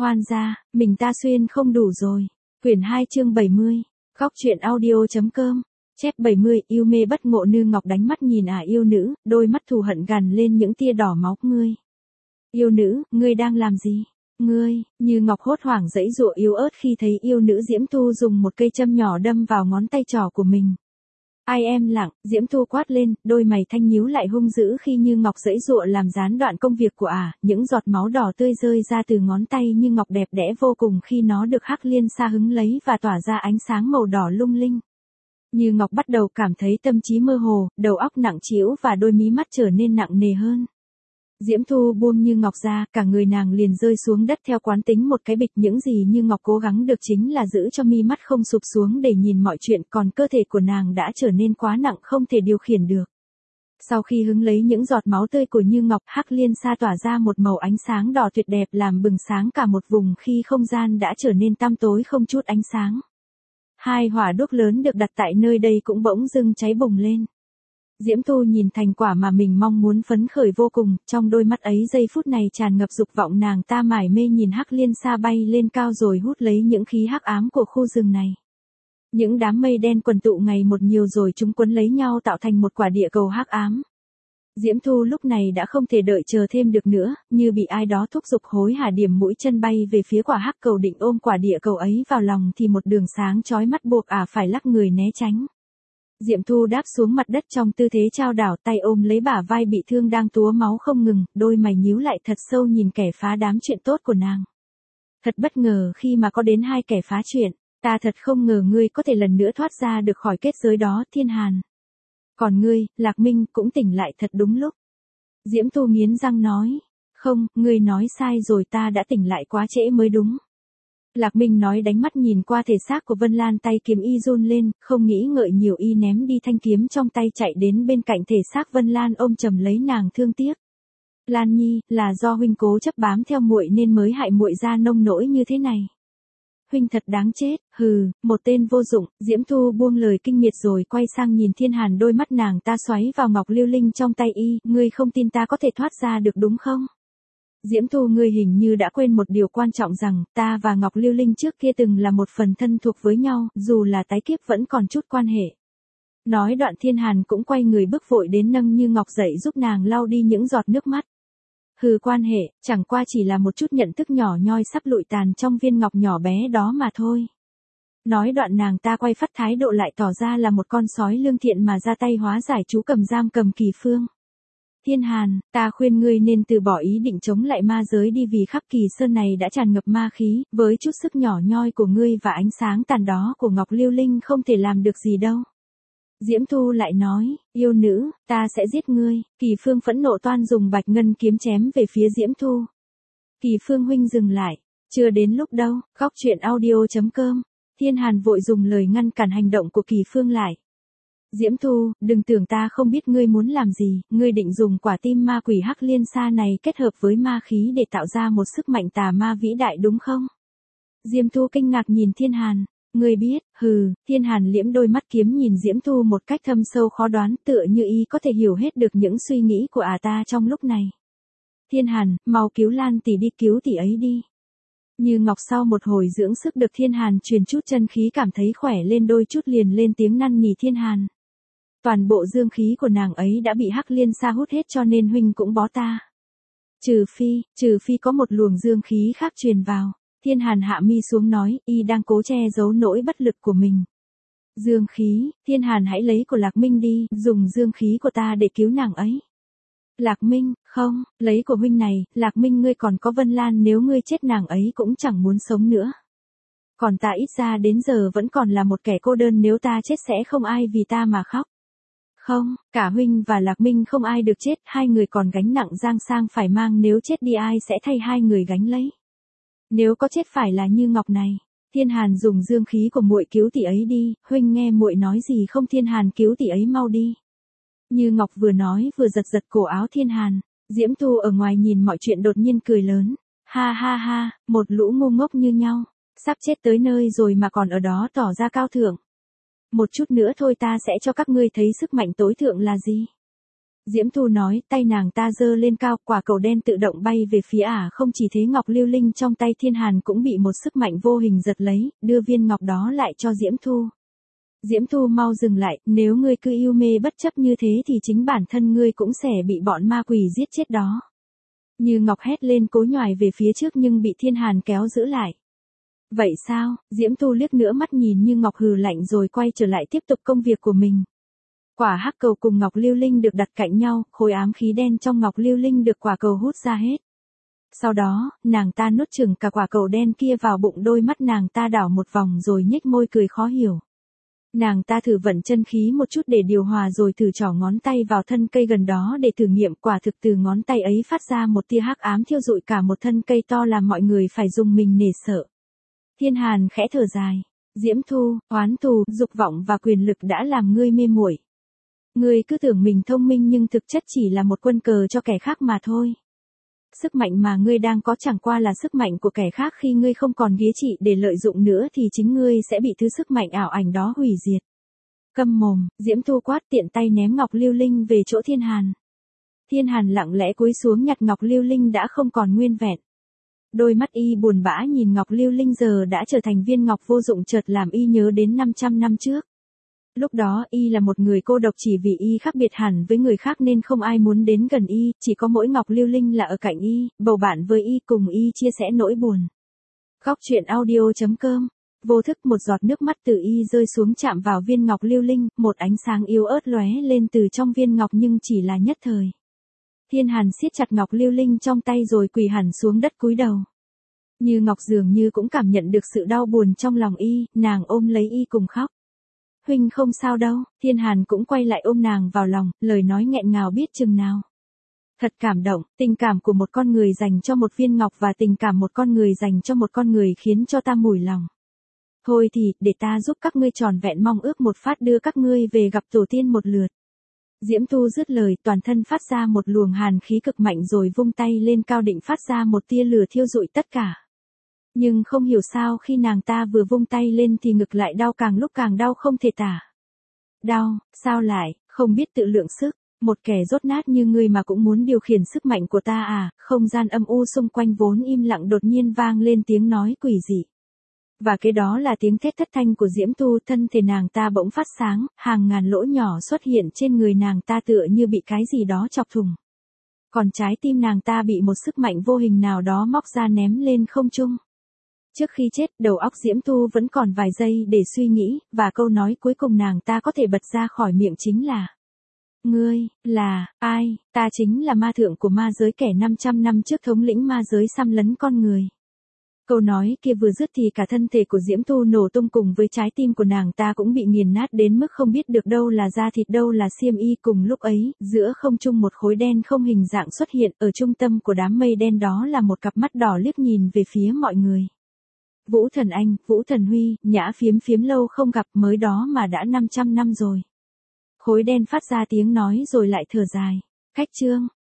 Hoan gia, mình ta xuyên không đủ rồi. Quyển 2 chương 70. Góc truyện audio.com. Chép 70. Yêu mê bất ngộ. Nư Ngọc đánh mắt nhìn yêu nữ, đôi mắt thù hận gằn lên những tia đỏ máu. Ngươi. Yêu nữ, ngươi đang làm gì? Ngươi. Như Ngọc hốt hoảng giãy giụa yếu ớt khi thấy yêu nữ Diễm Thu dùng một cây châm nhỏ đâm vào ngón tay trỏ của mình. Ai em lặng, Diễm Thu quát lên, đôi mày thanh nhíu lại hung dữ khi Như Ngọc giãy giụa làm gián đoạn công việc của những giọt máu đỏ tươi rơi ra từ ngón tay Như Ngọc đẹp đẽ vô cùng khi nó được Hắc Liên Sa hứng lấy và tỏa ra ánh sáng màu đỏ lung linh. Như Ngọc bắt đầu cảm thấy tâm trí mơ hồ, đầu óc nặng trĩu và đôi mí mắt trở nên nặng nề hơn. Diễm Thu buông Như Ngọc ra, cả người nàng liền rơi xuống đất theo quán tính một cái bịch. Những gì Như Ngọc cố gắng được chính là giữ cho mi mắt không sụp xuống để nhìn mọi chuyện, còn cơ thể của nàng đã trở nên quá nặng không thể điều khiển được. Sau khi hứng lấy những giọt máu tươi của Như Ngọc, Hắc Liên Sa tỏa ra một màu ánh sáng đỏ tuyệt đẹp làm bừng sáng cả một vùng khi không gian đã trở nên tăm tối không chút ánh sáng. Hai hỏa đuốc lớn được đặt tại nơi đây cũng bỗng dưng cháy bùng lên. Diễm Thu nhìn thành quả mà mình mong muốn phấn khởi vô cùng, trong đôi mắt ấy giây phút này tràn ngập dục vọng. Nàng ta mải mê nhìn Hắc Liên Sa bay lên cao rồi hút lấy những khí hắc ám của khu rừng này. Những đám mây đen quần tụ ngày một nhiều rồi chúng quấn lấy nhau tạo thành một quả địa cầu hắc ám. Diễm Thu lúc này đã không thể đợi chờ thêm được nữa, như bị ai đó thúc giục hối hả điểm mũi chân bay về phía quả hắc cầu, định ôm quả địa cầu ấy vào lòng thì một đường sáng chói mắt buộc phải lắc người né tránh. Diễm Thu đáp xuống mặt đất trong tư thế trao đảo, tay ôm lấy bả vai bị thương đang túa máu không ngừng, đôi mày nhíu lại thật sâu nhìn kẻ phá đám chuyện tốt của nàng. Thật bất ngờ khi mà có đến hai kẻ phá chuyện, ta thật không ngờ ngươi có thể lần nữa thoát ra được khỏi kết giới đó, Thiên Hàn. Còn ngươi, Lạc Minh, cũng tỉnh lại thật đúng lúc. Diễm Thu nghiến răng nói, không, ngươi nói sai rồi, ta đã tỉnh lại quá trễ mới đúng. Lạc Minh nói, đánh mắt nhìn qua thể xác của Vân Lan, tay kiếm y run lên, không nghĩ ngợi nhiều y ném đi thanh kiếm trong tay chạy đến bên cạnh thể xác Vân Lan ôm chầm lấy nàng thương tiếc. Lan Nhi, là do huynh cố chấp bám theo muội nên mới hại muội ra nông nỗi như thế này. Huynh thật đáng chết, hừ, một tên vô dụng. Diễm Thu buông lời kinh miệt rồi quay sang nhìn Thiên Hàn, đôi mắt nàng ta xoáy vào ngọc lưu linh trong tay y, ngươi không tin ta có thể thoát ra được đúng không? Diễm Thu, ngươi hình như đã quên một điều quan trọng rằng, ta và Ngọc Lưu Linh trước kia từng là một phần thân thuộc với nhau, dù là tái kiếp vẫn còn chút quan hệ. Nói đoạn Thiên Hàn cũng quay người bước vội đến nâng Như Ngọc dậy giúp nàng lau đi những giọt nước mắt. Hừ, quan hệ, chẳng qua chỉ là một chút nhận thức nhỏ nhoi sắp lụi tàn trong viên ngọc nhỏ bé đó mà thôi. Nói đoạn nàng ta quay phắt thái độ lại, tỏ ra là một con sói lương thiện mà ra tay hóa giải chú cầm giam cầm Kỳ Phương. Thiên Hàn, ta khuyên ngươi nên từ bỏ ý định chống lại ma giới đi, vì khắp Kỳ Sơn này đã tràn ngập ma khí, với chút sức nhỏ nhoi của ngươi và ánh sáng tàn đó của Ngọc Lưu Linh không thể làm được gì đâu. Diễm Thu lại nói, yêu nữ, ta sẽ giết ngươi. Kỳ Phương phẫn nộ toan dùng bạch ngân kiếm chém về phía Diễm Thu. Kỳ Phương huynh dừng lại, chưa đến lúc đâu. Góc truyện audio.com. Thiên Hàn vội dùng lời ngăn cản hành động của Kỳ Phương lại. Diễm Thu, đừng tưởng ta không biết ngươi muốn làm gì, ngươi định dùng quả tim ma quỷ Hắc Liên Sa này kết hợp với ma khí để tạo ra một sức mạnh tà ma vĩ đại đúng không? Diễm Thu kinh ngạc nhìn Thiên Hàn, ngươi biết, hừ. Thiên Hàn liễm đôi mắt kiếm nhìn Diễm Thu một cách thâm sâu khó đoán, tựa như y có thể hiểu hết được những suy nghĩ của ta trong lúc này. Thiên Hàn, mau cứu Lan tỷ đi, cứu tỷ ấy đi. Như Ngọc sau một hồi dưỡng sức được Thiên Hàn truyền chút chân khí cảm thấy khỏe lên đôi chút, liền lên tiếng năn nỉ Thiên Hàn. Toàn bộ dương khí của nàng ấy đã bị Hắc Liên Sa hút hết, cho nên huynh cũng bó ta. Trừ phi có một luồng dương khí khác truyền vào. Thiên Hàn hạ mi xuống nói, y đang cố che giấu nỗi bất lực của mình. Dương khí, Thiên Hàn hãy lấy của Lạc Minh đi, dùng dương khí của ta để cứu nàng ấy. Lạc Minh, không, lấy của huynh này, Lạc Minh, ngươi còn có Vân Lan, nếu ngươi chết nàng ấy cũng chẳng muốn sống nữa. Còn ta ít ra đến giờ vẫn còn là một kẻ cô đơn, nếu ta chết sẽ không ai vì ta mà khóc. Không, cả huynh và Lạc Minh không ai được chết, hai người còn gánh nặng giang sang phải mang, nếu chết đi ai sẽ thay hai người gánh lấy. Nếu có chết phải là Như Ngọc này. Thiên Hàn, dùng dương khí của muội cứu tỷ ấy đi, huynh nghe muội nói gì không? Thiên Hàn, cứu tỷ ấy mau đi. Như Ngọc vừa nói vừa giật giật cổ áo Thiên Hàn. Diễm Thu ở ngoài nhìn mọi chuyện đột nhiên cười lớn. Ha ha ha, một lũ ngu ngốc như nhau, sắp chết tới nơi rồi mà còn ở đó tỏ ra cao thượng. Một chút nữa thôi ta sẽ cho các ngươi thấy sức mạnh tối thượng là gì. Diễm Thu nói, tay nàng ta giơ lên cao, quả cầu đen tự động bay về phía không chỉ thế ngọc lưu linh trong tay Thiên Hàn cũng bị một sức mạnh vô hình giật lấy, đưa viên ngọc đó lại cho Diễm Thu. Diễm Thu mau dừng lại, nếu ngươi cứ yêu mê bất chấp như thế thì chính bản thân ngươi cũng sẽ bị bọn ma quỷ giết chết đó. Như Ngọc hét lên cố nhoài về phía trước nhưng bị Thiên Hàn kéo giữ lại. Vậy sao? Diễm Thu liếc nữa mắt nhìn Như Ngọc hừ lạnh rồi quay trở lại tiếp tục công việc của mình. Quả hắc cầu cùng ngọc lưu linh được đặt cạnh nhau, khối ám khí đen trong ngọc lưu linh được quả cầu hút ra hết. Sau đó, nàng ta nuốt chửng cả quả cầu đen kia vào bụng, đôi mắt nàng ta đảo một vòng rồi nhếch môi cười khó hiểu. Nàng ta thử vận chân khí một chút để điều hòa rồi thử trỏ ngón tay vào thân cây gần đó để thử nghiệm, quả thực từ ngón tay ấy phát ra một tia hắc ám thiêu rụi cả một thân cây to làm mọi người phải dùng mình nể sợ. Thiên Hàn khẽ thở dài. Diễm Thu, oán thù, dục vọng và quyền lực đã làm ngươi mê muội. Ngươi cứ tưởng mình thông minh nhưng thực chất chỉ là một quân cờ cho kẻ khác mà thôi. Sức mạnh mà ngươi đang có chẳng qua là sức mạnh của kẻ khác, khi ngươi không còn ghế trị để lợi dụng nữa thì chính ngươi sẽ bị thứ sức mạnh ảo ảnh đó hủy diệt. Câm mồm, Diễm Thu quát, tiện tay ném ngọc lưu linh về chỗ Thiên Hàn. Thiên Hàn lặng lẽ cúi xuống nhặt ngọc lưu linh đã không còn nguyên vẹn. Đôi mắt y buồn bã nhìn ngọc lưu linh giờ đã trở thành viên ngọc vô dụng, chợt làm y nhớ đến 500 năm trước. Lúc đó y là một người cô độc, chỉ vì y khác biệt hẳn với người khác nên không ai muốn đến gần y, chỉ có mỗi ngọc lưu linh là ở cạnh y, bầu bạn với y, cùng y chia sẻ nỗi buồn. Góc truyện audio.com. Vô thức một giọt nước mắt từ y rơi xuống chạm vào viên ngọc lưu linh, một ánh sáng yếu ớt lóe lên từ trong viên ngọc nhưng chỉ là nhất thời. Thiên Hàn siết chặt ngọc lưu linh trong tay rồi quỳ hẳn xuống đất cúi đầu. Như Ngọc dường như cũng cảm nhận được sự đau buồn trong lòng y, nàng ôm lấy y cùng khóc. Huynh không sao đâu, Thiên Hàn cũng quay lại ôm nàng vào lòng, lời nói nghẹn ngào biết chừng nào. Thật cảm động, tình cảm của một con người dành cho một viên ngọc và tình cảm một con người dành cho một con người khiến cho ta mủi lòng. Thôi thì, để ta giúp các ngươi tròn vẹn mong ước một phát đưa các ngươi về gặp tổ tiên một lượt. Diễm Thu dứt lời, toàn thân phát ra một luồng hàn khí cực mạnh rồi vung tay lên cao định phát ra một tia lửa thiêu rụi tất cả. Nhưng không hiểu sao khi nàng ta vừa vung tay lên thì ngực lại đau, càng lúc càng đau không thể tả. Đau, sao lại, không biết tự lượng sức, một kẻ dốt nát như ngươi mà cũng muốn điều khiển sức mạnh của ta à? Không gian âm u xung quanh vốn im lặng đột nhiên vang lên tiếng nói quỷ dị. Và cái đó là tiếng thét thất thanh của Diễm Thu, thân thể nàng ta bỗng phát sáng, hàng ngàn lỗ nhỏ xuất hiện trên người nàng ta tựa như bị cái gì đó chọc thủng. Còn trái tim nàng ta bị một sức mạnh vô hình nào đó móc ra ném lên không trung. Trước khi chết, đầu óc Diễm Thu vẫn còn vài giây để suy nghĩ, và câu nói cuối cùng nàng ta có thể bật ra khỏi miệng chính là: Ngươi, là, ai? Ta chính là ma thượng của ma giới, kẻ 500 năm trước thống lĩnh ma giới xâm lấn con người. Câu nói kia vừa dứt thì cả thân thể của Diễm Thu nổ tung, cùng với trái tim của nàng ta cũng bị nghiền nát đến mức không biết được đâu là da thịt đâu là xiêm y. Cùng lúc ấy, giữa không trung một khối đen không hình dạng xuất hiện, ở trung tâm của đám mây đen đó là một cặp mắt đỏ liếc nhìn về phía mọi người. Vũ Thần Anh, Vũ Thần Huy, Nhã Phiếm Phiếm lâu không gặp, mới đó mà đã 500 năm rồi. Khối đen phát ra tiếng nói rồi lại thở dài. Khách trương,